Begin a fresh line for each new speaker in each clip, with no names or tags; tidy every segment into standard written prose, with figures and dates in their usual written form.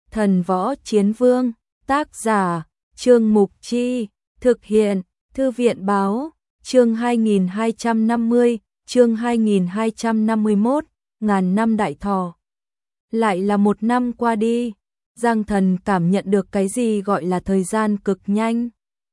Thần Võ Chiến Vương, tác giả, Trương Mục Chi, thực hiện, Thư viện Báo, chương 2250, chương 2251, ngàn năm đại thọ. Lại là một năm qua đi, Giang Thần cảm nhận được cái gì gọi là thời gian cực nhanh.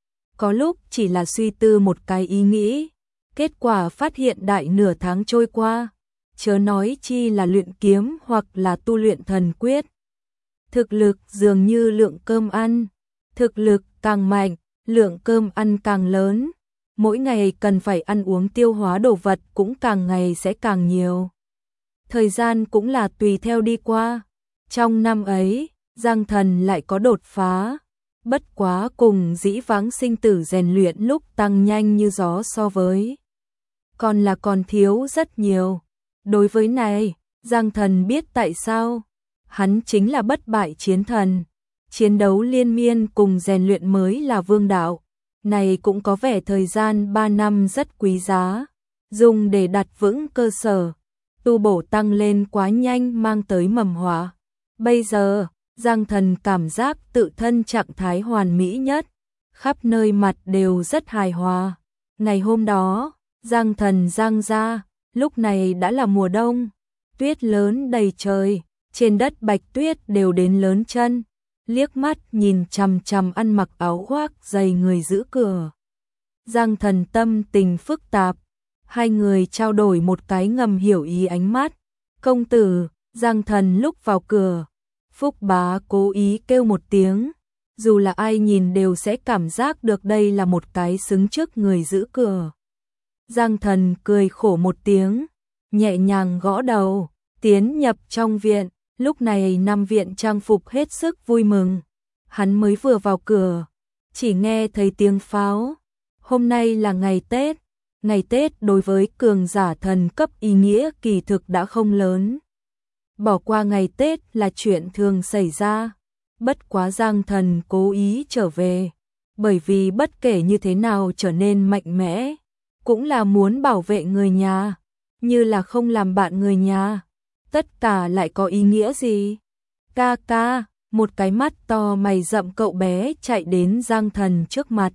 Có lúc chỉ là suy tư một cái ý nghĩ, kết quả phát hiện đại nửa tháng trôi qua, chớ nói chi là luyện kiếm hoặc là tu luyện thần quyết. Thực lực dường như lượng cơm ăn, thực lực càng mạnh, lượng cơm ăn càng lớn, mỗi ngày cần phải ăn uống tiêu hóa đồ vật cũng càng ngày sẽ càng nhiều. Thời gian cũng là tùy theo đi qua, trong năm ấy, Giang Thần lại có đột phá, bất quá cùng dĩ vãng sinh tử rèn luyện lúc tăng nhanh như gió so với. Còn là còn thiếu rất nhiều. Đối với này, Giang Thần biết tại sao. Hắn chính là bất bại chiến thần. Chiến đấu liên miên cùng rèn luyện mới là vương đạo. Này cũng có vẻ thời gian 3 năm rất quý giá. Dùng để đặt vững cơ sở. Tu bổ tăng lên quá nhanh mang tới mầm họa. Bây giờ, Giang Thần cảm giác tự thân trạng thái hoàn mỹ nhất. Khắp nơi mặt đều rất hài hòa. Ngày hôm đó, Giang Thần giang ra, lúc này đã là mùa đông. Tuyết lớn đầy trời, trên đất bạch tuyết đều đến lớn chân. Liếc mắt nhìn chằm chằm ăn mặc áo khoác dày người giữ cửa. Giang Thần tâm tình phức tạp. Hai người trao đổi một cái ngầm hiểu ý ánh mắt. Công tử, Giang Thần lúc vào cửa. Phúc Bá cố ý kêu một tiếng. Dù là ai nhìn đều sẽ cảm giác được đây là một cái xứng trước người giữ cửa. Giang Thần cười khổ một tiếng, nhẹ nhàng gõ đầu, tiến nhập trong viện. Lúc này Nam viện trang phục hết sức vui mừng. Hắn mới vừa vào cửa, chỉ nghe thấy tiếng pháo. Hôm nay là ngày Tết. Ngày Tết đối với cường giả thần cấp ý nghĩa kỳ thực đã không lớn. Bỏ qua ngày Tết là chuyện thường xảy ra. Bất quá Giang Thần cố ý trở về, bởi vì bất kể như thế nào trở nên mạnh mẽ, cũng là muốn bảo vệ người nhà, như là không làm bạn người nhà. Tất cả lại có ý nghĩa gì? Ca ca, một cái mắt to mày rậm cậu bé chạy đến Giang Thần trước mặt.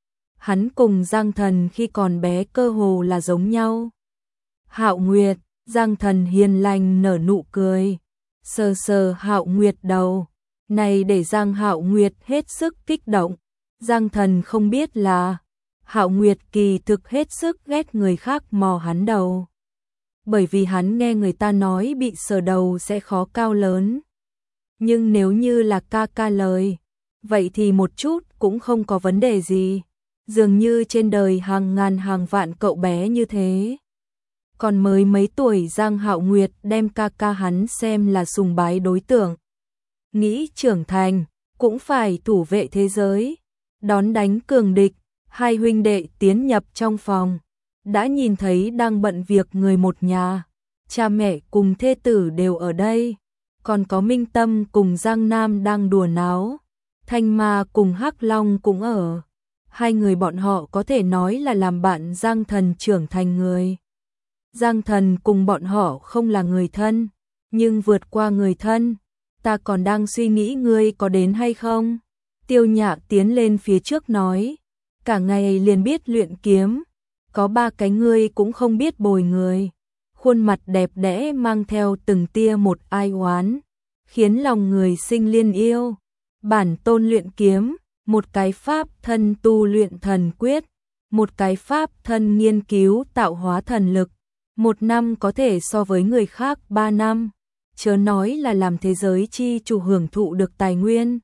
Hắn cùng Giang Thần khi còn bé cơ hồ là giống nhau. Hạo Nguyệt, Giang Thần hiền lành nở nụ cười, sờ sờ Hạo Nguyệt đầu. Này để Giang Hạo Nguyệt hết sức kích động. Giang Thần không biết là Hạo Nguyệt kỳ thực hết sức ghét người khác mò hắn đầu. Bởi vì hắn nghe người ta nói bị sờ đầu sẽ khó cao lớn. Nhưng nếu như là ca ca lời, vậy thì một chút cũng không có vấn đề gì. Dường như trên đời hàng ngàn hàng vạn cậu bé như thế. Còn mới mấy tuổi Giang Hạo Nguyệt đem ca ca hắn xem là sùng bái đối tượng. Nghĩ trưởng thành, cũng phải thủ vệ thế giới, đón đánh cường địch. Hai huynh đệ tiến nhập trong phòng, đã nhìn thấy đang bận việc người một nhà. Cha mẹ cùng thê tử đều ở đây, còn có Minh Tâm cùng Giang Nam đang đùa náo. Thanh Ma cùng Hắc Long cũng ở. Hai người bọn họ có thể nói là làm bạn Giang Thần trưởng thành người. Giang Thần cùng bọn họ không là người thân, nhưng vượt qua người thân, ta còn đang suy nghĩ ngươi có đến hay không. Tiêu Nhạ tiến lên phía trước nói, cả ngày liền biết luyện kiếm, có 3 cái ngươi cũng không biết bồi người. Khuôn mặt đẹp đẽ mang theo từng tia một ai oán, khiến lòng người sinh liên yêu. Bản tôn luyện kiếm, một cái pháp thân tu luyện thần quyết, một cái pháp thân nghiên cứu tạo hóa thần lực. 1 năm có thể so với người khác 3 năm, chớ nói là làm thế giới chi chủ hưởng thụ được tài nguyên.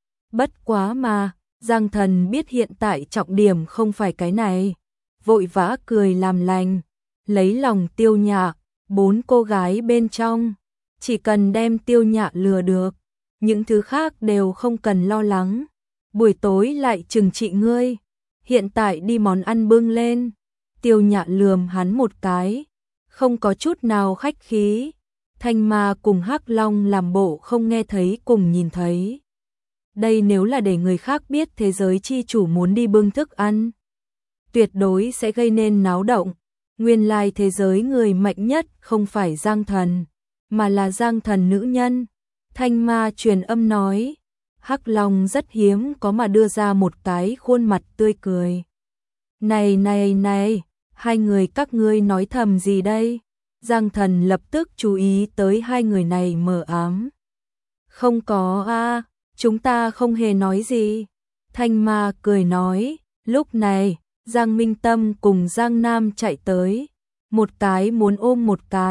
Bất quá mà, Giang Thần biết hiện tại trọng điểm không phải cái này, vội vã cười làm lành, lấy lòng Tiêu Nhạ, 4 cô gái bên trong, chỉ cần đem Tiêu Nhạ lừa được, những thứ khác đều không cần lo lắng. Buổi tối lại trừng trị ngươi, hiện tại đi món ăn bưng lên. Tiêu Nhạ lườm hắn một cái, không có chút nào khách khí. Thanh Ma cùng Hắc Long làm bộ không nghe thấy cùng nhìn thấy. Đây nếu là để người khác biết thế giới chi chủ muốn đi bưng thức ăn, tuyệt đối sẽ gây nên náo động. Nguyên lai thế giới người mạnh nhất không phải Giang Thần, mà là Giang Thần nữ nhân. Thanh ma truyền âm nói, Hắc Long rất hiếm có mà đưa ra một cái khuôn mặt tươi cười. Này này này, hai người các ngươi nói thầm gì đây? Giang Thần lập tức chú ý tới hai người này mờ ám. Không có a, chúng ta không hề nói gì. Thanh ma cười nói, lúc này, Giang Minh Tâm cùng Giang Nam chạy tới. Một cái muốn ôm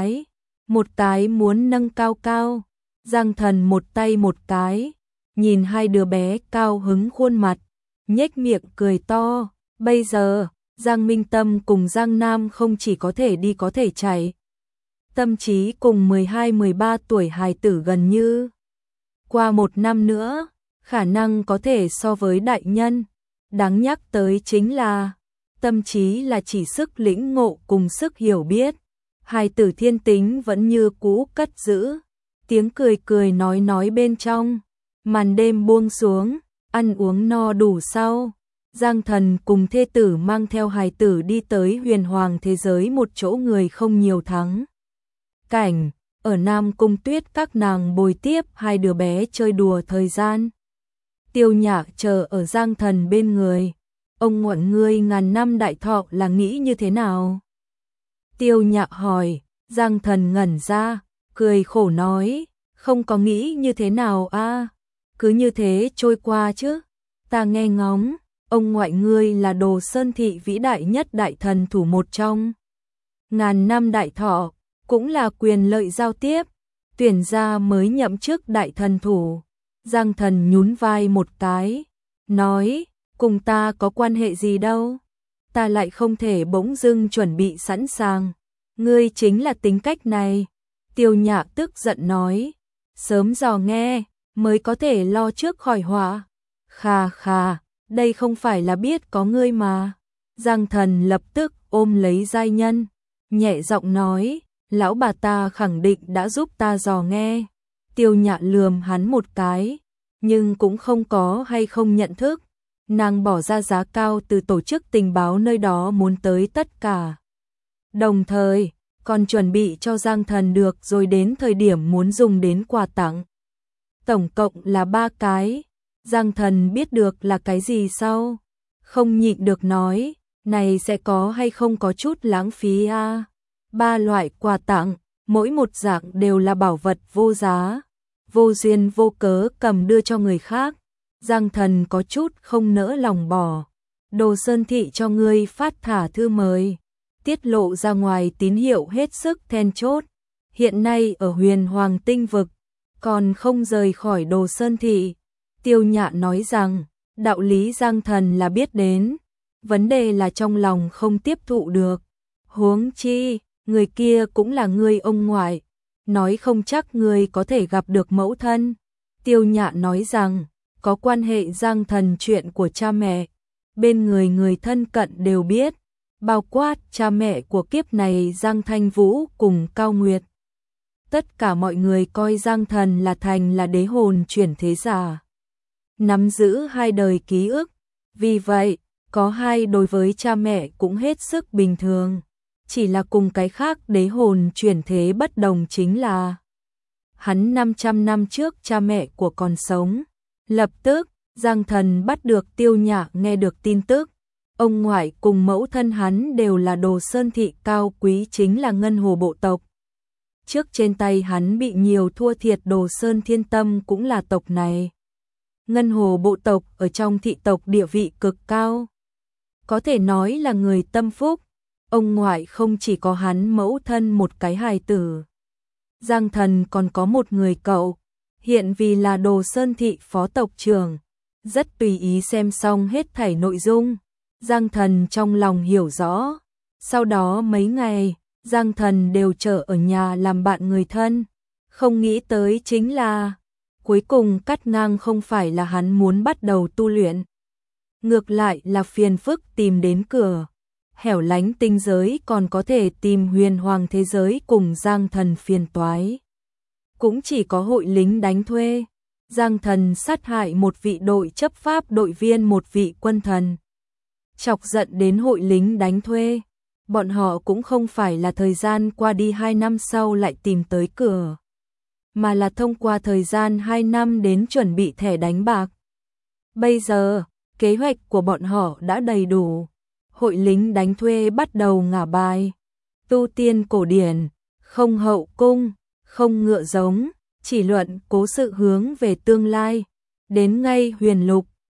một cái muốn nâng cao cao. Giang Thần một tay một cái, nhìn hai đứa bé cao hứng khuôn mặt, nhếch miệng cười to. Bây giờ, Giang Minh Tâm cùng Giang Nam không chỉ có thể đi có thể chạy. Tâm trí cùng 12-13 tuổi hài tử gần như. Qua một năm nữa, khả năng có thể so với đại nhân. Đáng nhắc tới chính là, tâm trí là chỉ sức lĩnh ngộ cùng sức hiểu biết. Hài tử thiên tính vẫn như cũ cất giữ. Tiếng cười cười nói bên trong. Màn đêm buông xuống, ăn uống no đủ sau. Giang Thần cùng thê tử mang theo hài tử đi tới huyền hoàng thế giới một chỗ người không nhiều thắng. Cảnh, ở Nam Cung Tuyết các nàng bồi tiếp hai đứa bé chơi đùa thời gian. Tiêu Nhạc chờ ở Giang Thần bên người. Ông ngoạn ngươi ngàn năm đại thọ là nghĩ như thế nào? Tiêu Nhạc hỏi, Giang Thần ngẩn ra, cười khổ nói, không có nghĩ như thế nào a, cứ như thế trôi qua chứ. Ta nghe ngóng, ông ngoại ngươi là Đồ Sơn thị vĩ đại nhất đại thần thủ một trong. Ngàn năm đại thọ, cũng là quyền lợi giao tiếp, tuyển ra mới nhậm chức đại thần thủ. Giang Thần nhún vai một cái, nói, cùng ta có quan hệ gì đâu, ta lại không thể bỗng dưng chuẩn bị sẵn sàng, ngươi chính là tính cách này. Tiêu Nhạc tức giận nói, sớm dò nghe, mới có thể lo trước khỏi họa. Khà khà, đây không phải là biết có ngươi mà. Giang Thần lập tức ôm lấy giai nhân, nhẹ giọng nói, lão bà ta khẳng định đã giúp ta dò nghe. Tiêu Nhạc lườm hắn một cái, nhưng cũng không có hay không nhận thức. Nàng bỏ ra giá cao từ tổ chức tình báo nơi đó muốn tới tất cả. Đồng thời, còn chuẩn bị cho Giang Thần được rồi đến thời điểm muốn dùng đến quà tặng. Tổng cộng là 3 cái. Giang Thần biết được là cái gì sau? Không nhịn được nói, này sẽ có hay không có chút lãng phí a? 3 loại quà tặng, mỗi một dạng đều là bảo vật vô giá, vô duyên vô cớ cầm đưa cho người khác. Giang Thần có chút không nỡ lòng bỏ. Đồ Sơn thị cho ngươi phát thả thư mời, tiết lộ ra ngoài tín hiệu hết sức then chốt. Hiện nay ở Huyền Hoàng tinh vực, còn không rời khỏi Đồ Sơn thị. Tiêu Nhạ nói rằng, đạo lý Giang Thần là biết đến, vấn đề là trong lòng không tiếp thụ được. Huống chi, người kia cũng là ngươi ông ngoại, nói không chắc ngươi có thể gặp được mẫu thân. Tiêu Nhạ nói rằng, có quan hệ Giang Thần chuyện của cha mẹ, bên người thân cận đều biết, bao quát cha mẹ của kiếp này Giang Thanh Vũ cùng Cao Nguyệt. Tất cả mọi người coi Giang Thần là thành là đế hồn chuyển thế giả, nắm giữ 2 đời ký ức, vì vậy, có 2 đối với cha mẹ cũng hết sức bình thường. Chỉ là cùng cái khác đế hồn chuyển thế bất đồng chính là hắn 500 năm trước cha mẹ của còn sống. Lập tức, Giang Thần bắt được Tiêu Nhạ nghe được tin tức. Ông ngoại cùng mẫu thân hắn đều là Đồ Sơn thị cao quý chính là Ngân Hồ bộ tộc. Trước trên tay hắn bị nhiều thua thiệt Đồ Sơn Thiên Tâm cũng là tộc này. Ngân Hồ bộ tộc ở trong thị tộc địa vị cực cao. Có thể nói là người tâm phúc. Ông ngoại không chỉ có hắn mẫu thân một cái hài tử. Giang Thần còn có một người cậu, hiện vì là Đồ Sơn thị phó tộc trưởng. Rất tùy ý xem xong hết thảy nội dung. Giang Thần trong lòng hiểu rõ. Sau đó mấy ngày, Giang Thần đều chờ ở nhà làm bạn người thân. Không nghĩ tới chính là, cuối cùng cắt ngang không phải là hắn muốn bắt đầu tu luyện. Ngược lại là phiền phức tìm đến cửa. Hẻo lánh tinh giới còn có thể tìm huyền hoàng thế giới cùng Giang Thần phiền toái. Cũng chỉ có hội lính đánh thuê. Giang Thần sát hại một vị đội chấp pháp đội viên một vị quân thần. Chọc giận đến hội lính đánh thuê. Bọn họ cũng không phải là thời gian qua đi 2 năm sau lại tìm tới cửa. mà là thông qua thời gian 2 năm đến chuẩn bị thẻ đánh bạc. Bây giờ, kế hoạch của bọn họ đã đầy đủ. Hội lính đánh thuê bắt đầu ngả bài. Tu tiên cổ điển, không hậu cung, không ngựa giống, chỉ luận cố sự hướng về tương lai. Đến ngay huyền lục,